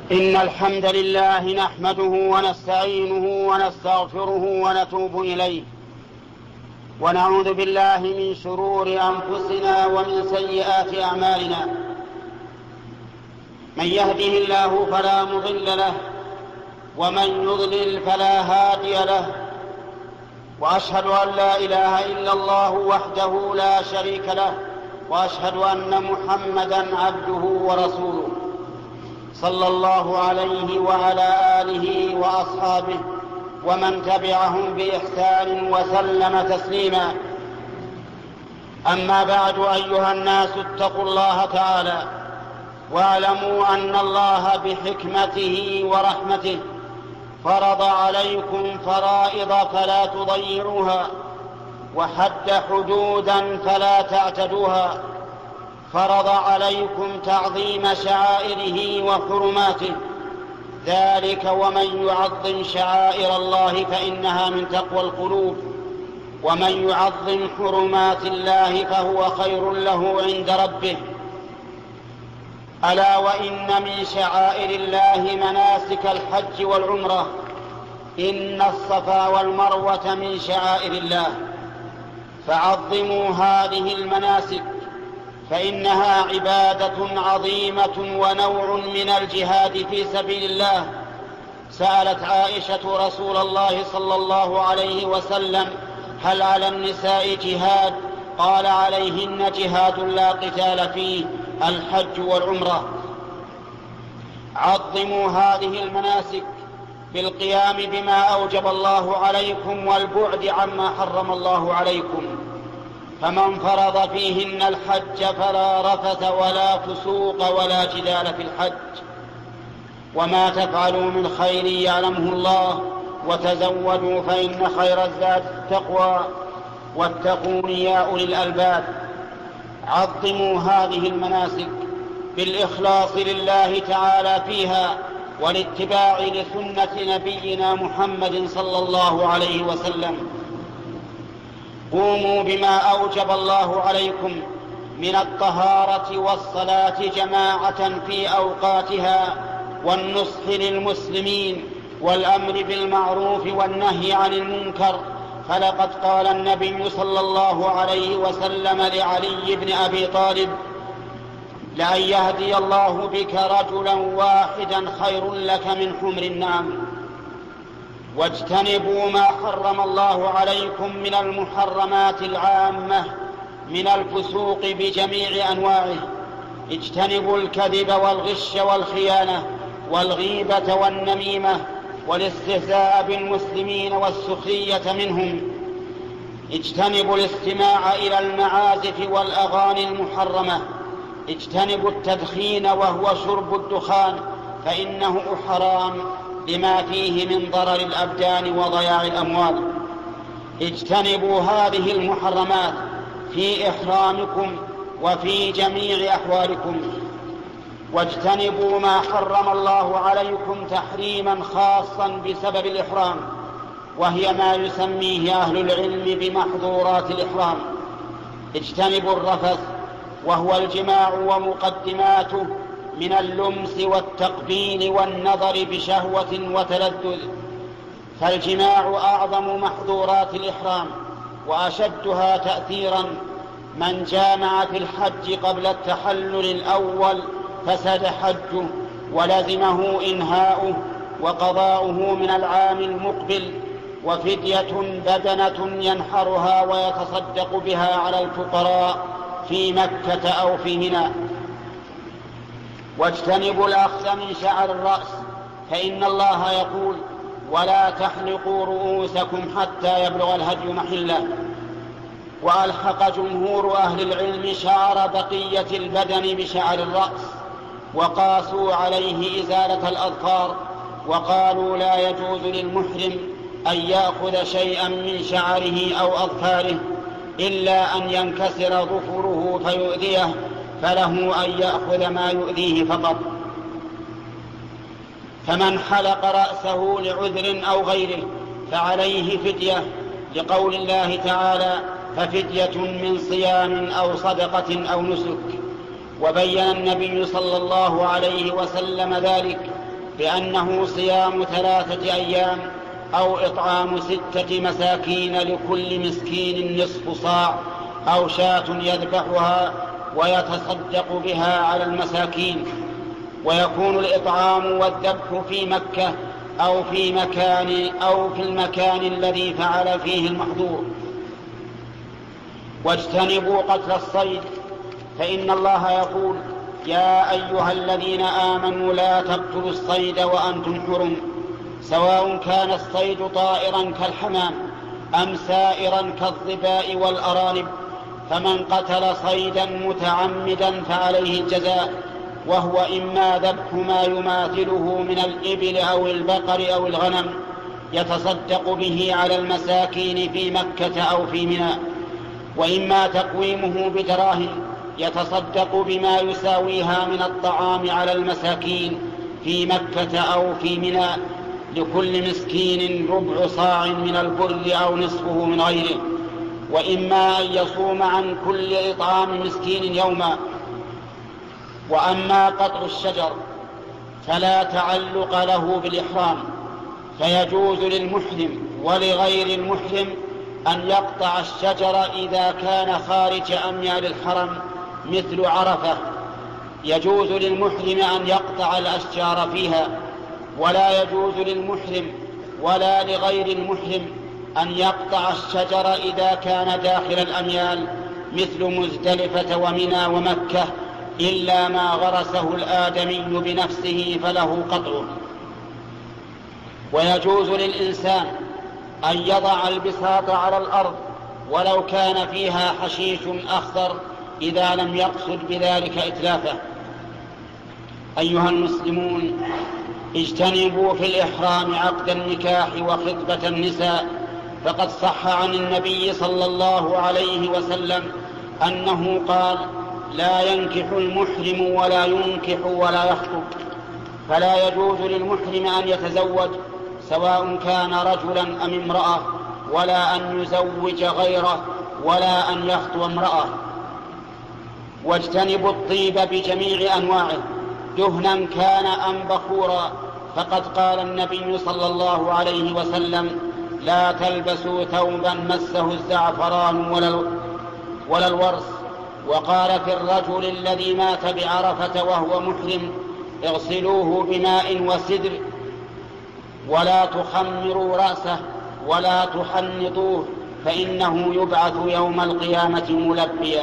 إن الحمد لله نحمده ونستعينه ونستغفره ونتوب إليه، ونعوذ بالله من شرور أنفسنا ومن سيئات أعمالنا. من يهده الله فلا مضل له، ومن يضلل فلا هادي له، وأشهد أن لا إله إلا الله وحده لا شريك له، وأشهد أن محمدًا عبده ورسوله، صلى الله عليه وعلى آله وأصحابه ومن تبعهم بإحسان وسلم تسليما. أما بعد، أيها الناس، اتقوا الله تعالى واعلموا أن الله بحكمته ورحمته فرض عليكم فرائض فلا تضيعوها، وحد حدودا فلا تعتدوها. فرض عليكم تعظيم شعائره وحرماته، ذلك ومن يعظم شعائر الله فإنها من تقوى القلوب، ومن يعظم حرمات الله فهو خير له عند ربه. ألا وإن من شعائر الله مناسك الحج والعمرة. إن الصفا والمروة من شعائر الله، فعظموا هذه المناسك، فإنها عبادة عظيمة ونوع من الجهاد في سبيل الله. سألت عائشة رسول الله صلى الله عليه وسلم: هل على النساء جهاد؟ قال: عليهن جهاد لا قتال فيه، الحج والعمرة. عظموا هذه المناسك بالقيام بما أوجب الله عليكم والبعد عما حرم الله عليكم. فمن فرض فيهن الحج فلا رفث ولا فسوق ولا جدال في الحج. وما تفعلوا من خير يعلمه الله، وتزودوا فإن خير الزاد التقوى، واتقون يا أولي الألباب. عظموا هذه المناسك بالإخلاص لله تعالى فيها، والاتباع لسنة نبينا محمد صلى الله عليه وسلم. قوموا بما أوجب الله عليكم من الطهارة والصلاة جماعة في أوقاتها، والنصح للمسلمين، والأمر بالمعروف والنهي عن المنكر. فلقد قال النبي صلى الله عليه وسلم لعلي بن أبي طالب: لأن يهدي الله بك رجلا واحدا خير لك من حمر النعم. واجتنبوا ما حرم الله عليكم من المحرمات العامة من الفسوق بجميع أنواعه. اجتنبوا الكذب والغش والخيانة والغيبة والنميمة والاستهزاء بالمسلمين والسخرية منهم. اجتنبوا الاستماع إلى المعازف والأغاني المحرمة. اجتنبوا التدخين وهو شرب الدخان، فإنه حرام لما فيه من ضرر الأبدان وضياع الأموال. اجتنبوا هذه المحرمات في إحرامكم وفي جميع أحوالكم. واجتنبوا ما حرم الله عليكم تحريما خاصا بسبب الإحرام، وهي ما يسميه أهل العلم بمحظورات الإحرام. اجتنبوا الرفث، وهو الجماع ومقدماته من اللمس والتقبيل والنظر بشهوة وتلذذ. فالجماع أعظم محظورات الإحرام وأشدها تأثيرا. من جامع في الحج قبل التحلل الأول فسد حجه، ولزمه إنهاؤه وقضاؤه من العام المقبل، وفدية بدنة ينحرها ويتصدق بها على الفقراء في مكة أو في منى. واجتنبوا الأخذ من شعر الرأس، فإن الله يقول: ولا تحلقوا رؤوسكم حتى يبلغ الهدي محله. وألحق جمهور أهل العلم شعر بقية البدن بشعر الرأس، وقاسوا عليه إزالة الأظفار، وقالوا: لا يجوز للمحرم أن يأخذ شيئا من شعره أو أظفاره إلا أن ينكسر ظفره فيؤذيه، فله أن يأخذ ما يؤذيه فقط. فمن حلق رأسه لعذر أو غيره فعليه فدية، لقول الله تعالى: ففدية من صيام أو صدقة أو نسك. وبين النبي صلى الله عليه وسلم ذلك بأنه صيام 3 أيام أو إطعام 6 مساكين لكل مسكين نصف صاع أو شاة يذبحها ويتصدق بها على المساكين. ويكون الإطعام والذبح في مكة أو في المكان الذي فعل فيه المحظور. واجتنبوا قتل الصيد، فإن الله يقول: يا أيها الذين آمنوا لا تقتلوا الصيد وأنتم حرم، سواء كان الصيد طائرا كالحمام أم سائرا كالظباء والأرانب. فمن قتل صيدا متعمدا فعليه الجزاء، وهو إما ذبح ما يماثله من الإبل أو البقر أو الغنم يتصدق به على المساكين في مكة أو في منى، وإما تقويمه بدراهم يتصدق بما يساويها من الطعام على المساكين في مكة أو في منى، لكل مسكين ربع صاع من البر أو نصفه من غيره. وإما أن يصوم عن كل إطعام مسكين يوما. وأما قطع الشجر فلا تعلق له بالإحرام، فيجوز للمحرم ولغير المحرم أن يقطع الشجر إذا كان خارج أميال الحرم مثل عرفة. يجوز للمحرم أن يقطع الأشجار فيها، ولا يجوز للمحرم ولا لغير المحرم أن يقطع الشجر إذا كان داخل الأميال مثل مزدلفة ومنى ومكة، إلا ما غرسه الآدمي بنفسه فله قطعه. ويجوز للإنسان أن يضع البساط على الأرض ولو كان فيها حشيش أخضر إذا لم يقصد بذلك إتلافه. أيها المسلمون، اجتنبوا في الإحرام عقد النكاح وخطبة النساء، فقد صح عن النبي صلى الله عليه وسلم أنه قال: لا ينكح المحرم ولا ينكح ولا يخطب. فلا يجوز للمحرم أن يتزوج سواء كان رجلا أم امرأة، ولا أن يزوج غيره، ولا أن يخطب امرأة. واجتنبوا الطيب بجميع أنواعه دهنا كان أم بخورا، فقد قال النبي صلى الله عليه وسلم: لا تلبسوا ثوبا مسه الزعفران ولا الورس. وقال في الرجل الذي مات بعرفة وهو محرم: اغسلوه بماء وسدر، ولا تخمروا رأسه ولا تحنطوه، فإنه يبعث يوم القيامة ملبيا.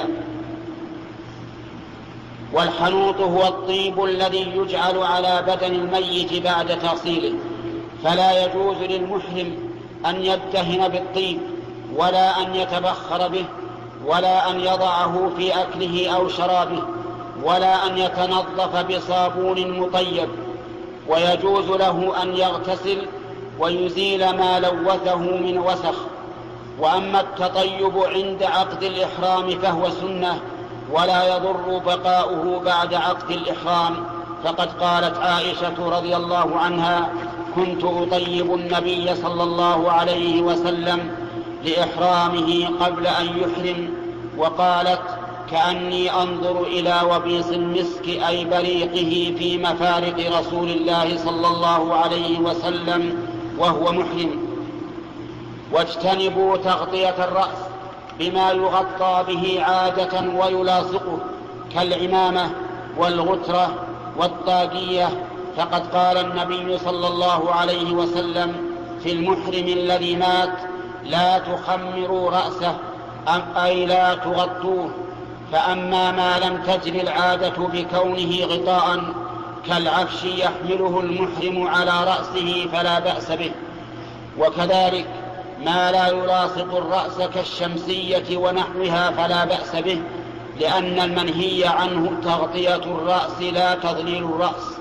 والحنوط هو الطيب الذي يجعل على بدن الميت بعد تغسيله، فلا يجوز للمحرم أن يدهن بالطيب، ولا أن يتبخر به، ولا أن يضعه في أكله أو شرابه، ولا أن يتنظف بصابون مطيب. ويجوز له أن يغتسل ويزيل ما لوثه من وسخ. وأما التطيب عند عقد الإحرام فهو سنة، ولا يضر بقاؤه بعد عقد الإحرام، فقد قالت عائشة رضي الله عنها: كنت أطيب النبي صلى الله عليه وسلم لإحرامه قبل أن يحرم، وقالت: كأني أنظر إلى وبيص المسك أي بريقه في مفارق رسول الله صلى الله عليه وسلم وهو محرم. واجتنبوا تغطية الرأس بما يغطى به عادة ويلاصقه كالعمامة والغترة والطاقية، فقد قال النبي صلى الله عليه وسلم في المحرم الذي مات: لا تخمروا رأسه، أي لا تغطوه. فأما ما لم تجر العادة بكونه غطاء كالعفش يحمله المحرم على رأسه فلا بأس به. وكذلك ما لا يلاصق الرأس كالشمسية ونحوها فلا بأس به، لأن المنهي عنه تغطية الرأس لا تضليل الرأس.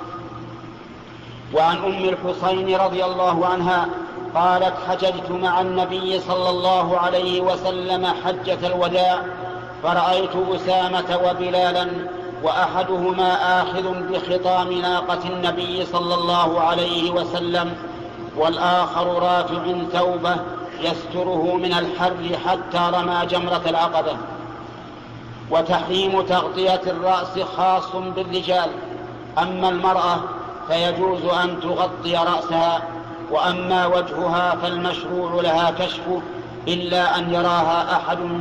وعن أم الحسين رضي الله عنها قالت: حججت مع النبي صلى الله عليه وسلم حجة الوداع، فرأيت أسامة وبلالا، وأحدهما آخذ بخطام ناقة النبي صلى الله عليه وسلم، والآخر رافع ثوبه يستره من الحر حتى رمى جمرة العقبة. وتحريم تغطية الرأس خاص بالرجال، أما المرأة فيجوز أن تغطي رأسها، وأما وجهها فالمشروع لها كشفه إلا أن يراها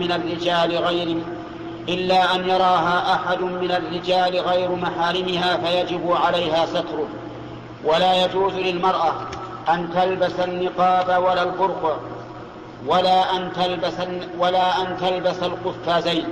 أحد من الرجال غير محارمها فيجب عليها ستره. ولا يجوز للمرأة أن تلبس النقاب ولا البرقع ولا أن تلبس القفازين.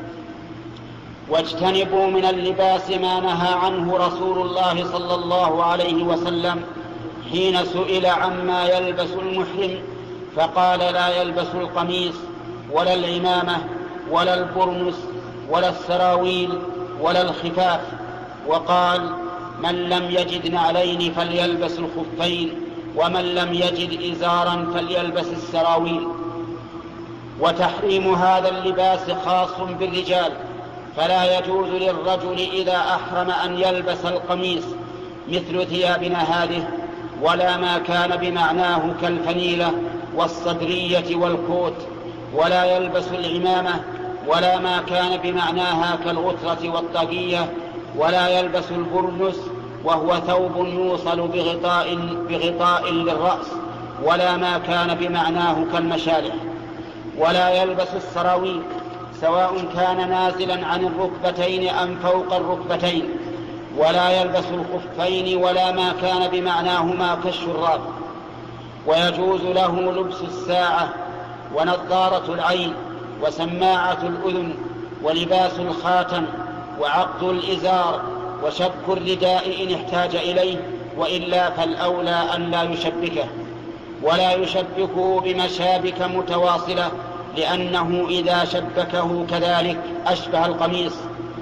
واجتنبوا من اللباس ما نهى عنه رسول الله صلى الله عليه وسلم حين سئل عما يلبس المحرم فقال لا يلبس القميص ولا العمامة ولا البرنس ولا السراويل ولا الخفاف، وقال من لم يجد نعلين فليلبس الخفين، ومن لم يجد إزارا فليلبس السراويل. وتحريم هذا اللباس خاص بالرجال، فلا يجوز للرجل إذا أحرم أن يلبس القميص مثل ثيابنا هذه، ولا ما كان بمعناه كالفنيلة والصدرية والكوت، ولا يلبس العمامة، ولا ما كان بمعناها كالغترة والطاقية، ولا يلبس البرنس وهو ثوب يوصل بغطاء للرأس، ولا ما كان بمعناه كالمشالح، ولا يلبس السراويل سواء كان نازلا عن الركبتين أم فوق الركبتين، ولا يلبس الخفين ولا ما كان بمعناهما كالشراب. ويجوز له لبس الساعة ونظارة العين وسماعة الأذن ولباس الخاتم وعقد الإزار وشك الرداء إن احتاج إليه، وإلا فالأولى أن لا يشبكه، ولا يشبكه بمشابك متواصلة، لأنه إذا شبكه كذلك أشبه القميص.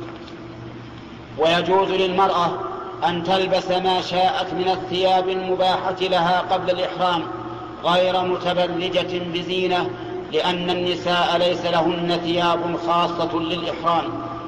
ويجوز للمرأة أن تلبس ما شاءت من الثياب المباحة لها قبل الإحرام غير متبرجة بزينة، لأن النساء ليس لهن ثياب خاصة للإحرام.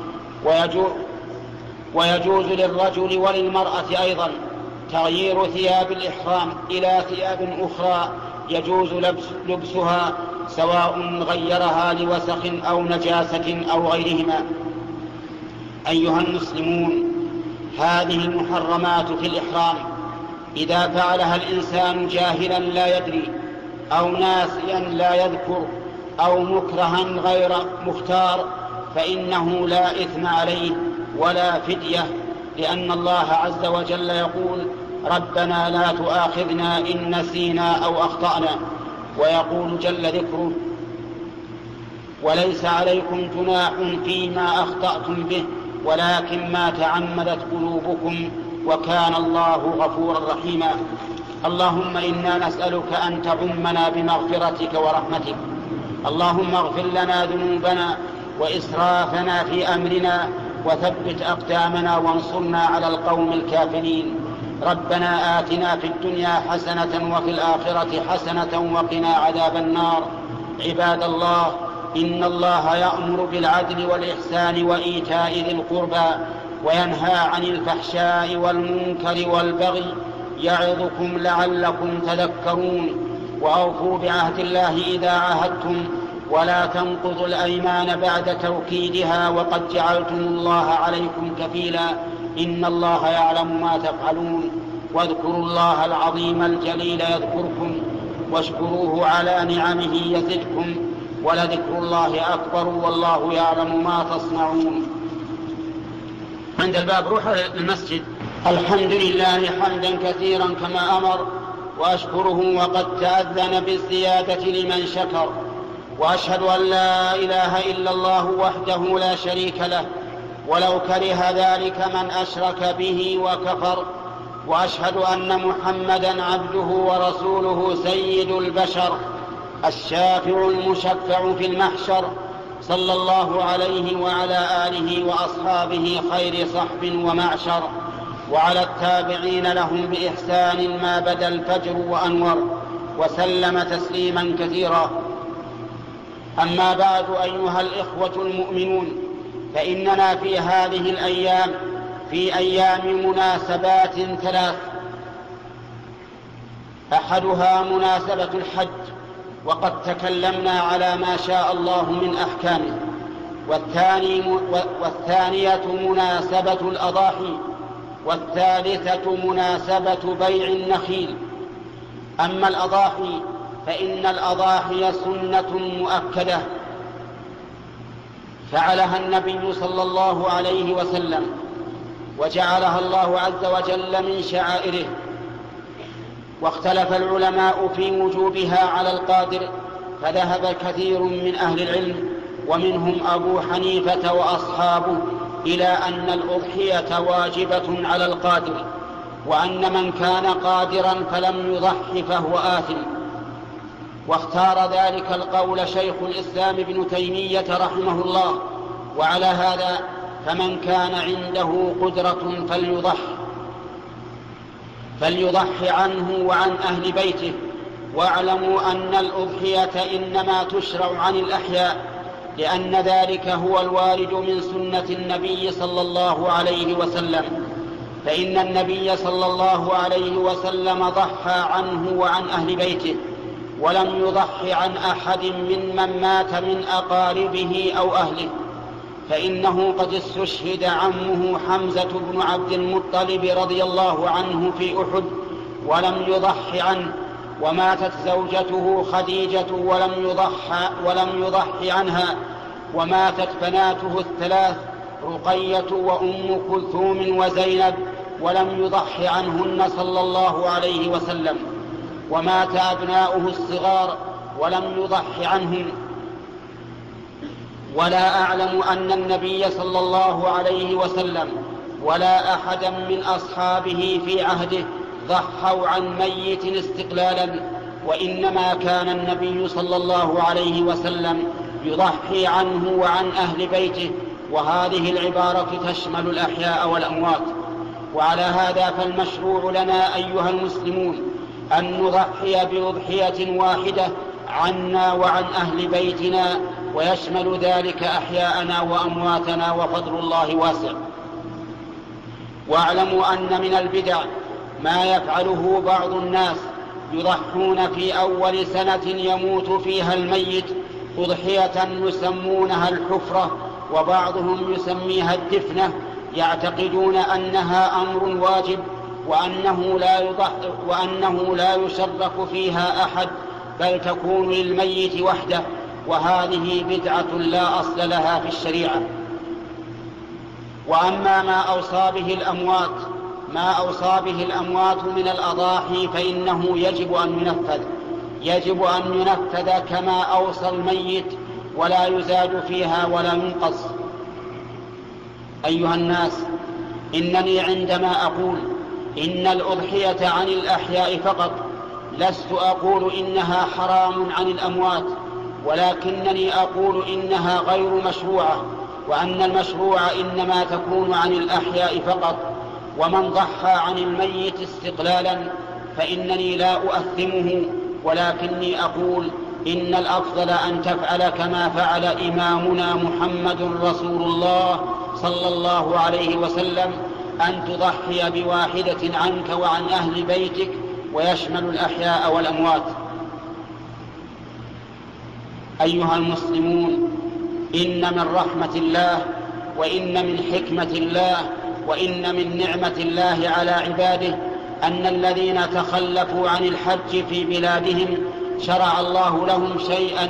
ويجوز للرجل وللمرأة أيضا تغيير ثياب الإحرام إلى ثياب أخرى يجوز لبسها، سواء غيرها لوسخ أو نجاسة أو غيرهما. أيها المسلمون، هذه المحرمات في الإحرام إذا فعلها الإنسان جاهلا لا يدري أو ناسيا لا يذكر أو مكرها غير مختار فإنه لا إثم عليه ولا فدية، لأن الله عز وجل يقول ربنا لا تؤاخذنا إن نسينا أو أخطأنا، ويقول جل ذكره وليس عليكم جناح فيما أخطأتم به ولكن ما تعمدت قلوبكم وكان الله غفورا رحيما. اللهم إنا نسألك أن تعمنا بمغفرتك ورحمتك. اللهم اغفر لنا ذنوبنا وإسرافنا في أمرنا وثبت أقدامنا وانصرنا على القوم الكافرين. ربنا آتنا في الدنيا حسنة وفي الآخرة حسنة وقنا عذاب النار. عباد الله، إن الله يأمر بالعدل والإحسان وإيتاء ذي القربى وينهى عن الفحشاء والمنكر والبغي يعظكم لعلكم تذكرون. وأوفوا بعهد الله إذا عاهدتم ولا تنقضوا الأيمان بعد توكيدها وقد جعلتم الله عليكم كفيلا إن الله يعلم ما تفعلون. واذكروا الله العظيم الجليل يذكركم واشكروه على نعمه يزدكم ولذكر الله أكبر والله يعلم ما تصنعون. عند الباب روح المسجد. الحمد لله حمدا كثيرا كما أمر، وأشكره وقد تأذن بالزيادة لمن شكر، وأشهد أن لا إله إلا الله وحده لا شريك له ولو كره ذلك من أشرك به وكفر، وأشهد أن محمدا عبده ورسوله سيد البشر الشافع المشفع في المحشر، صلى الله عليه وعلى آله وأصحابه خير صحب ومعشر، وعلى التابعين لهم بإحسان ما بدا الفجر وأنور، وسلم تسليما كثيرا. أما بعد، أيها الإخوة المؤمنون، فإننا في هذه الأيام في أيام مناسبات ثلاث، أحدها مناسبة الحج وقد تكلمنا على ما شاء الله من أحكامه، والثانية مناسبة الأضاحي والثالثة مناسبة بيع النخيل. أما الأضاحي فإن الأضاحي سنة مؤكدة فعلها النبي صلى الله عليه وسلم، وجعلها الله عز وجل من شعائره. واختلف العلماء في وجوبها على القادر، فذهب كثير من أهل العلم ومنهم أبو حنيفة وأصحابه إلى أن الأضحية واجبة على القادر، وأن من كان قادرا فلم يضح فهو آثم. واختار ذلك القول شيخ الإسلام ابن تيمية رحمه الله. وعلى هذا فمن كان عنده قدرة فليضح عنه وعن أهل بيته. واعلموا أن الأضحية إنما تشرع عن الأحياء، لأن ذلك هو الوارد من سنة النبي صلى الله عليه وسلم، فإن النبي صلى الله عليه وسلم ضحى عنه وعن أهل بيته، ولم يضح عن أحد ممن مات من أقاربه أو أهله، فإنه قد استشهد عمه حمزة بن عبد المطلب رضي الله عنه في أحد ولم يضح عنه، وماتت زوجته خديجة ولم يضح عنها، وماتت بناته الثلاث رقية وأم كلثوم وزينب ولم يضح عنهن صلى الله عليه وسلم، ومات أبناؤه الصغار ولم يضح عنهم. ولا أعلم أن النبي صلى الله عليه وسلم ولا أحدا من أصحابه في عهده ضحوا عن ميت استقلالا، وإنما كان النبي صلى الله عليه وسلم يضحي عنه وعن أهل بيته، وهذه العبارة تشمل الأحياء والأموات. وعلى هذا فالمشروع لنا أيها المسلمون أن نضحي بأضحية واحدة عنا وعن أهل بيتنا، ويشمل ذلك أحياءنا وأمواتنا، وفضل الله واسع. واعلموا أن من البدع ما يفعله بعض الناس، يضحون في أول سنة يموت فيها الميت أضحية يسمونها الحفرة، وبعضهم يسميها الدفنة، يعتقدون أنها أمر واجب وأنه لا يشرك فيها أحد، بل تكون للميت وحده، وهذه بدعة لا أصل لها في الشريعة. وأما ما أوصى به الأموات من الأضاحي فإنه يجب أن ينفذ كما أوصى الميت، ولا يزاد فيها ولا ينقص. أيها الناس، إنني عندما أقول إن الأضحية عن الأحياء فقط لست أقول إنها حرام عن الأموات، ولكنني أقول إنها غير مشروعة، وأن المشروع إنما تكون عن الأحياء فقط. ومن ضحى عن الميت استقلالا فإنني لا أؤثمه، ولكني أقول إن الأفضل أن تفعل كما فعل إمامنا محمد رسول الله صلى الله عليه وسلم، أن تضحي بواحدة عنك وعن أهل بيتك، ويشمل الأحياء والأموات. أيها المسلمون، إن من رحمة الله، وإن من حكمة الله، وإن من نعمة الله على عباده أن الذين تخلفوا عن الحج في بلادهم شرع الله لهم شيئا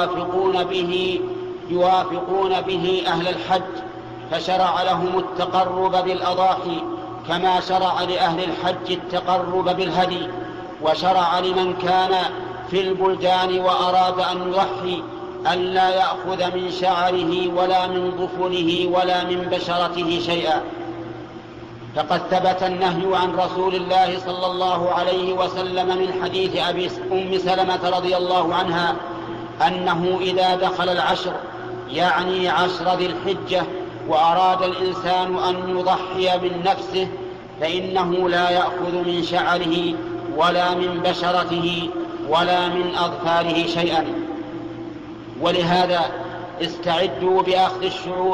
يوافقون به أهل الحج، فشرع لهم التقرب بالأضاحي كما شرع لأهل الحج التقرب بالهدي. وشرع لمن كان في البلدان وأراد أن يضحي ألا يأخذ من شعره ولا من ظفره ولا من بشرته شيئا، فقد ثبت النهي عن رسول الله صلى الله عليه وسلم من حديث أم سلمة رضي الله عنها أنه إذا دخل العشر، يعني عشر ذي الحجة، وأراد الإنسان أن يضحي من نفسه فإنه لا يأخذ من شعره ولا من بشرته ولا من أظفاره شيئا. ولهذا استعدوا بأخذ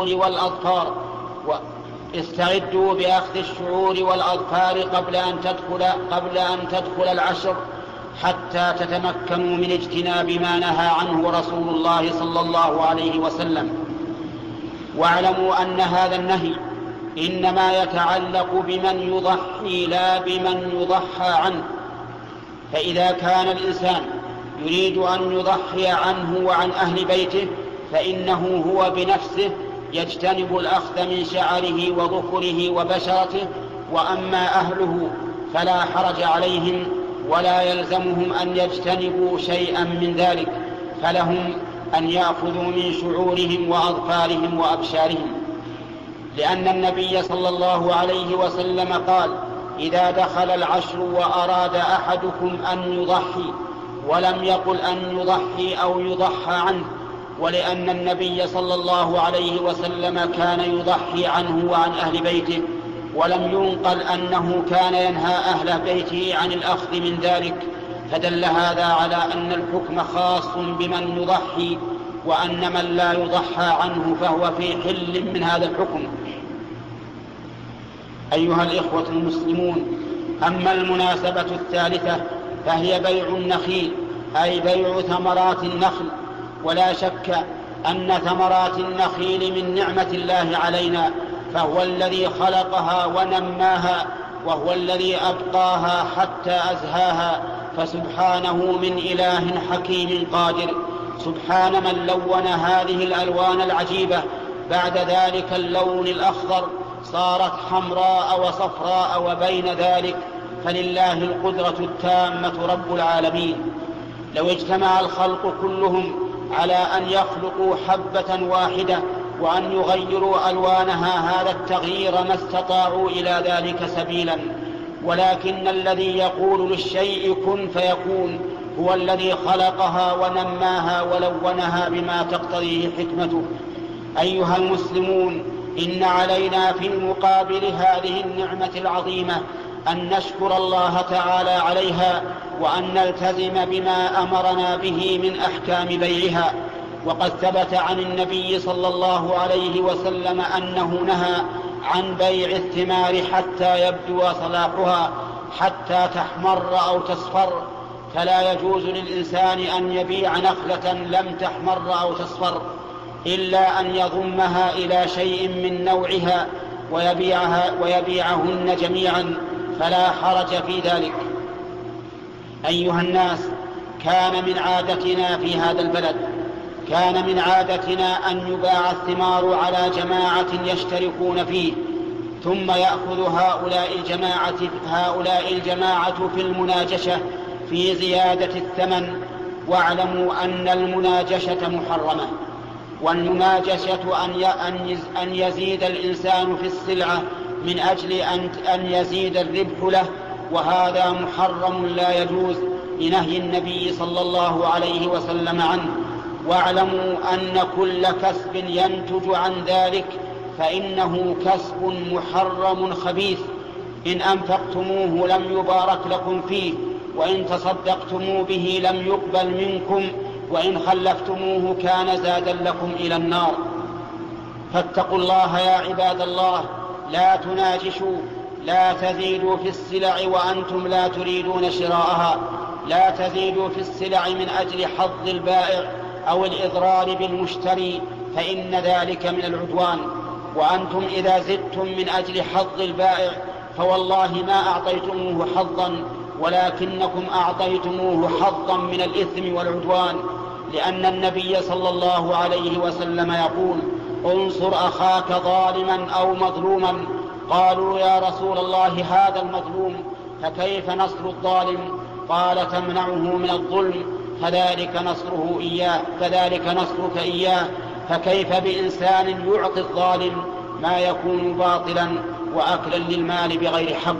الشعور والأظفار قبل أن تدخل العشر، حتى تتمكنوا من اجتناب ما نهى عنه رسول الله صلى الله عليه وسلم. واعلموا أن هذا النهي إنما يتعلق بمن يضحي لا بمن يضحى عنه. فإذا كان الإنسان يريد أن يضحي عنه وعن أهل بيته فإنه هو بنفسه يجتنب الأخذ من شعره وظفره وبشرته، وأما أهله فلا حرج عليهم ولا يلزمهم أن يجتنبوا شيئا من ذلك، فلهم أن يأخذوا من شعورهم وأظفارهم وأبشارهم، لأن النبي صلى الله عليه وسلم قال: إذا دخل العشر وأراد أحدكم أن يضحي، ولم يقل أن يضحي أو يضحى عنه، ولأن النبي صلى الله عليه وسلم كان يضحي عنه وعن أهل بيته، ولم ينقل أنه كان ينهى أهل بيته عن الأخذ من ذلك، فدل هذا على أن الحكم خاص بمن يضحي، وأن من لا يضحى عنه فهو في حل من هذا الحكم. أيها الإخوة المسلمون، أما المناسبة الثالثة فهي بيع النخيل، أي بيع ثمرات النخل. ولا شك أن ثمرات النخيل من نعمة الله علينا، فهو الذي خلقها ونماها، وهو الذي أبقاها حتى أزهاها، فسبحانه من إله حكيم قادر. سبحان من لون هذه الألوان العجيبة بعد ذلك اللون الأخضر صارت حمراء وصفراء وبين ذلك، فلله القدرة التامة رب العالمين. لو اجتمع الخلق كلهم على أن يخلقوا حبة واحدة وأن يغيروا ألوانها هذا التغيير ما استطاعوا إلى ذلك سبيلا، ولكن الذي يقول للشيء كن فيكون هو الذي خلقها ونماها ولونها بما تقتضيه حكمته. أيها المسلمون، إن علينا في مقابل هذه النعمة العظيمة أن نشكر الله تعالى عليها، وأن نلتزم بما أمرنا به من أحكام بيعها. وقد ثبت عن النبي صلى الله عليه وسلم أنه نهى عن بيع الثمار حتى يبدو صلاحها، حتى تحمر أو تصفر، فلا يجوز للإنسان أن يبيع نخلة لم تحمر أو تصفر إلا أن يضمها إلى شيء من نوعها ويبيعهن جميعا، فلا حرج في ذلك. أيها الناس، كان من عادتنا في هذا البلد أن يباع الثمار على جماعة يشتركون فيه، ثم يأخذ هؤلاء الجماعة في المناجشة في زيادة الثمن. واعلموا أن المناجشة محرمة، والمناجشة أن يزيد الإنسان في السلعة من أجل أن يزيد الربح له، وهذا محرم لا يجوز لنهي النبي صلى الله عليه وسلم عنه. واعلموا أن كل كسب ينتج عن ذلك فإنه كسب محرم خبيث، إن أنفقتموه لم يبارك لكم فيه، وإن تصدقتموا به لم يقبل منكم، وإن خلفتموه كان زادا لكم إلى النار. فاتقوا الله يا عباد الله، لا تناجشوا، لا تزيدوا في السلع وأنتم لا تريدون شراءها، لا تزيدوا في السلع من أجل حظ البائع أو الإضرار بالمشتري، فإن ذلك من العدوان. وأنتم إذا زدتم من أجل حظ البائع فوالله ما أعطيتموه حظا، ولكنكم أعطيتموه حظا من الإثم والعدوان، لأن النبي صلى الله عليه وسلم يقول: انصر أخاك ظالما أو مظلوما. قالوا: يا رسول الله هذا المظلوم، فكيف نصر الظالم؟ قال: تمنعه من الظلم، فذلك نصرك إياه. فكيف بإنسان يعطي الظالم ما يكون باطلا وأكلا للمال بغير حق؟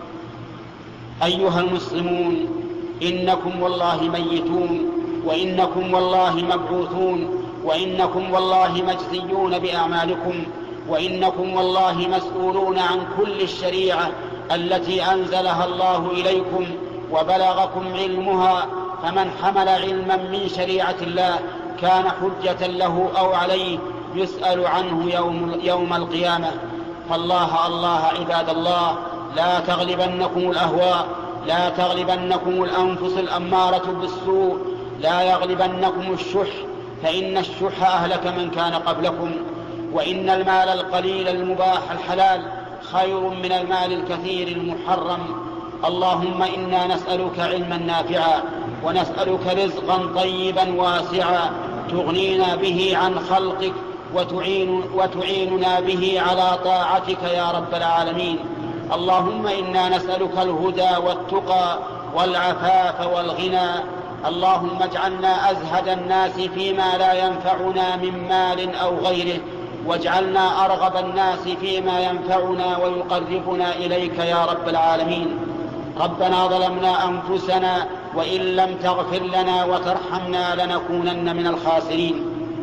أيها المسلمون، إنكم والله ميتون، وإنكم والله مبعوثون، وإنكم والله مجزيون بأعمالكم، وإنكم والله مسؤولون عن كل الشريعة التي أنزلها الله إليكم وبلغكم علمها. فمن حمل علما من شريعة الله كان حجة له أو عليه يسأل عنه يوم القيامة. فالله عباد الله، لا تغلبنكم الأهواء، لا تغلبنكم الأنفس الأمارة بالسوء، لا يغلبنكم الشح، فإن الشح أهلك من كان قبلكم. وإن المال القليل المباح الحلال خير من المال الكثير المحرم. اللهم إنا نسألك علما نافعا، ونسألك رزقا طيبا واسعا تغنينا به عن خلقك وتعيننا به على طاعتك يا رب العالمين. اللهم إنا نسألك الهدى والتقى والعفاف والغنى. اللهم اجعلنا أزهد الناس فيما لا ينفعنا من مال أو غيره، واجعلنا أرغب الناس فيما ينفعنا ويقربنا إليك يا رب العالمين. ربنا ظلمنا أنفسنا وإن لم تغفر لنا وترحمنا لنكونن من الخاسرين.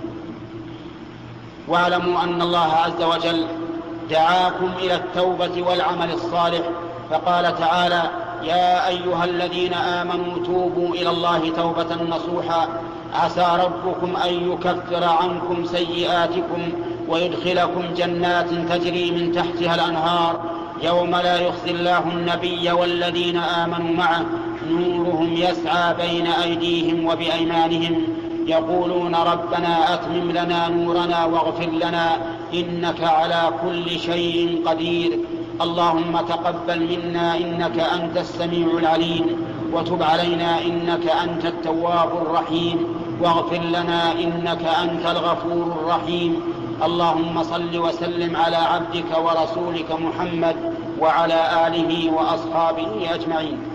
واعلموا أن الله عز وجل دعاكم إلى التوبة والعمل الصالح، فقال تعالى: يا أيها الذين آمنوا توبوا إلى الله توبة نصوحا عسى ربكم أن يكفر عنكم سيئاتكم ويدخلكم جنات تجري من تحتها الأنهار يوم لا يخزي الله النبي والذين آمنوا معه نورهم يسعى بين أيديهم وبأيمانهم يقولون ربنا أتمم لنا نورنا واغفر لنا إنك على كل شيء قدير. اللهم تقبل منا إنك أنت السميع العليم، وتب علينا إنك أنت التواب الرحيم، واغفر لنا إنك أنت الغفور الرحيم. اللهم صل وسلم على عبدك ورسولك محمد وعلى آله وأصحابه أجمعين.